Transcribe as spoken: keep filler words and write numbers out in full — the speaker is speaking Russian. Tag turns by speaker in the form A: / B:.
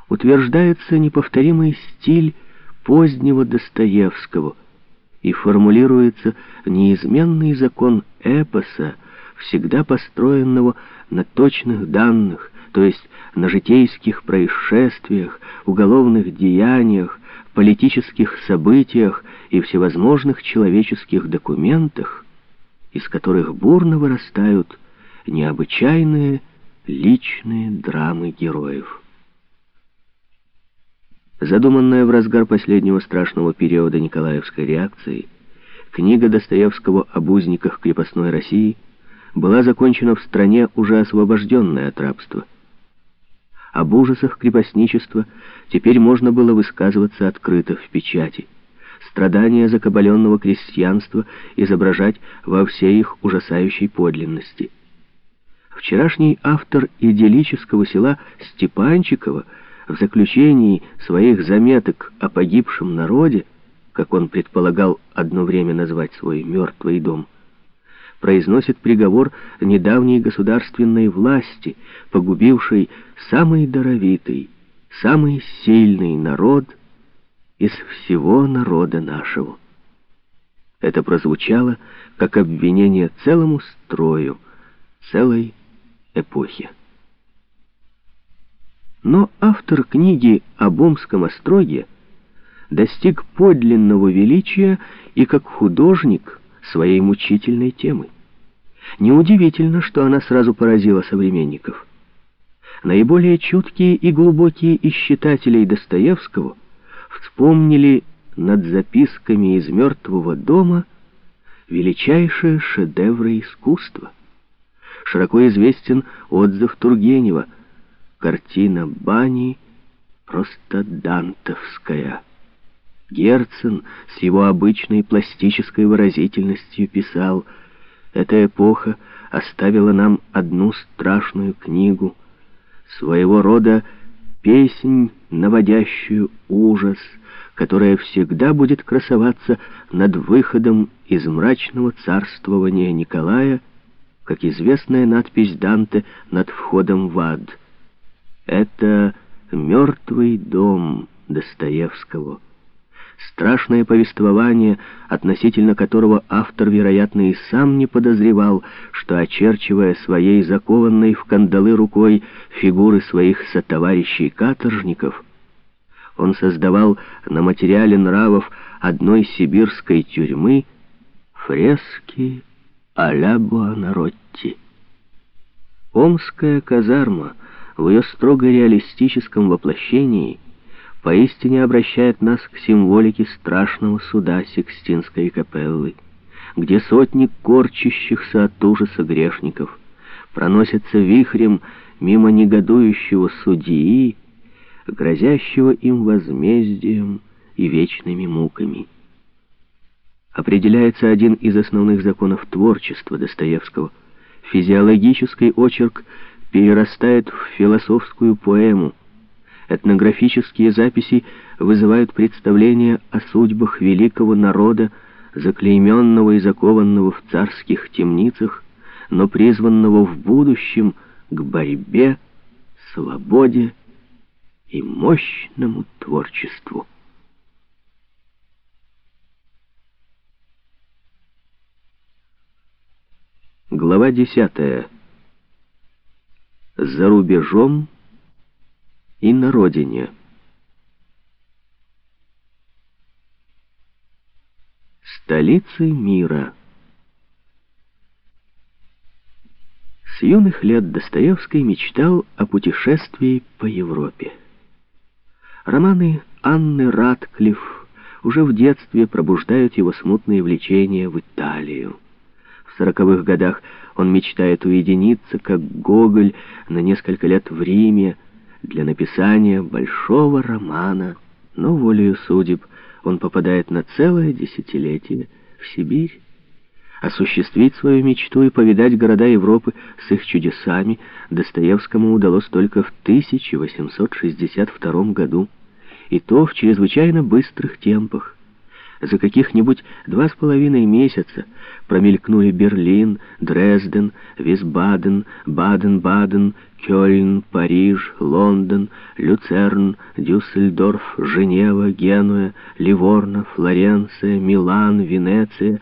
A: утверждается неповторимый стиль позднего Достоевского и формулируется неизменный закон эпоса, всегда построенного на точных данных, то есть на житейских происшествиях, уголовных деяниях, политических событиях и всевозможных человеческих документах, из которых бурно вырастают необычайные личные драмы героев. Задуманная в разгар последнего страшного периода Николаевской реакции, книга Достоевского об узниках крепостной России была закончена в стране, уже освобожденной от рабства. Об ужасах крепостничества теперь можно было высказываться открыто в печати, страдания закабаленного крестьянства изображать во всей их ужасающей подлинности. Вчерашний автор идиллического села Степанчиково в заключении своих заметок о погибшем народе, как он предполагал одно время назвать свой мертвый дом, произносит приговор недавней государственной власти, погубившей самый даровитый, самый сильный народ из всего народа нашего. Это прозвучало как обвинение целому строю, целой эпохи. Но автор книги об Омском остроге достиг подлинного величия и как художник своей мучительной темы. Неудивительно, что она сразу поразила современников. Наиболее чуткие и глубокие из читателей Достоевского вспомнили над записками из «Мертвого дома» величайшие шедевры искусства. Широко известен отзыв Тургенева: «Картина бани просто дантовская». Герцен с его обычной пластической выразительностью писал: «Эта эпоха оставила нам одну страшную книгу, своего рода песнь, наводящую ужас, которая всегда будет красоваться над выходом из мрачного царствования Николая, как известная надпись Данте над входом в ад. Это «Мертвый дом» Достоевского. Страшное повествование, относительно которого автор, вероятно, и сам не подозревал, что, очерчивая своей закованной в кандалы рукой фигуры своих сотоварищей-каторжников, он создавал на материале нравов одной сибирской тюрьмы фрески а-ля Буонаротти. Омская казарма в ее строго реалистическом воплощении поистине обращает нас к символике страшного суда Сикстинской капеллы, где сотни корчащихся от ужаса грешников проносятся вихрем мимо негодующего судьи, грозящего им возмездием и вечными муками. Определяется один из основных законов творчества Достоевского. Физиологический очерк перерастает в философскую поэму. Этнографические записи вызывают представления о судьбах великого народа, заклейменного и закованного в царских темницах, но призванного в будущем к борьбе, свободе и мощному творчеству. Глава десятая. За рубежом и на родине. Столицы мира. С юных лет Достоевский мечтал о путешествии по Европе. Романы Анны Ратклифф уже в детстве пробуждают его смутные влечения в Италию. В сороковых годах он мечтает уединиться, как Гоголь, на несколько лет в Риме для написания большого романа, но волею судеб он попадает на целое десятилетие в Сибирь. Осуществить свою мечту и повидать города Европы с их чудесами Достоевскому удалось только в тысяча восемьсот шестьдесят втором году, и то в чрезвычайно быстрых темпах. За каких-нибудь два с половиной месяца промелькнули Берлин, Дрезден, Висбаден, Баден-Баден, Кёльн, Париж, Лондон, Люцерн, Дюссельдорф, Женева, Генуя, Ливорно, Флоренция, Милан, Венеция,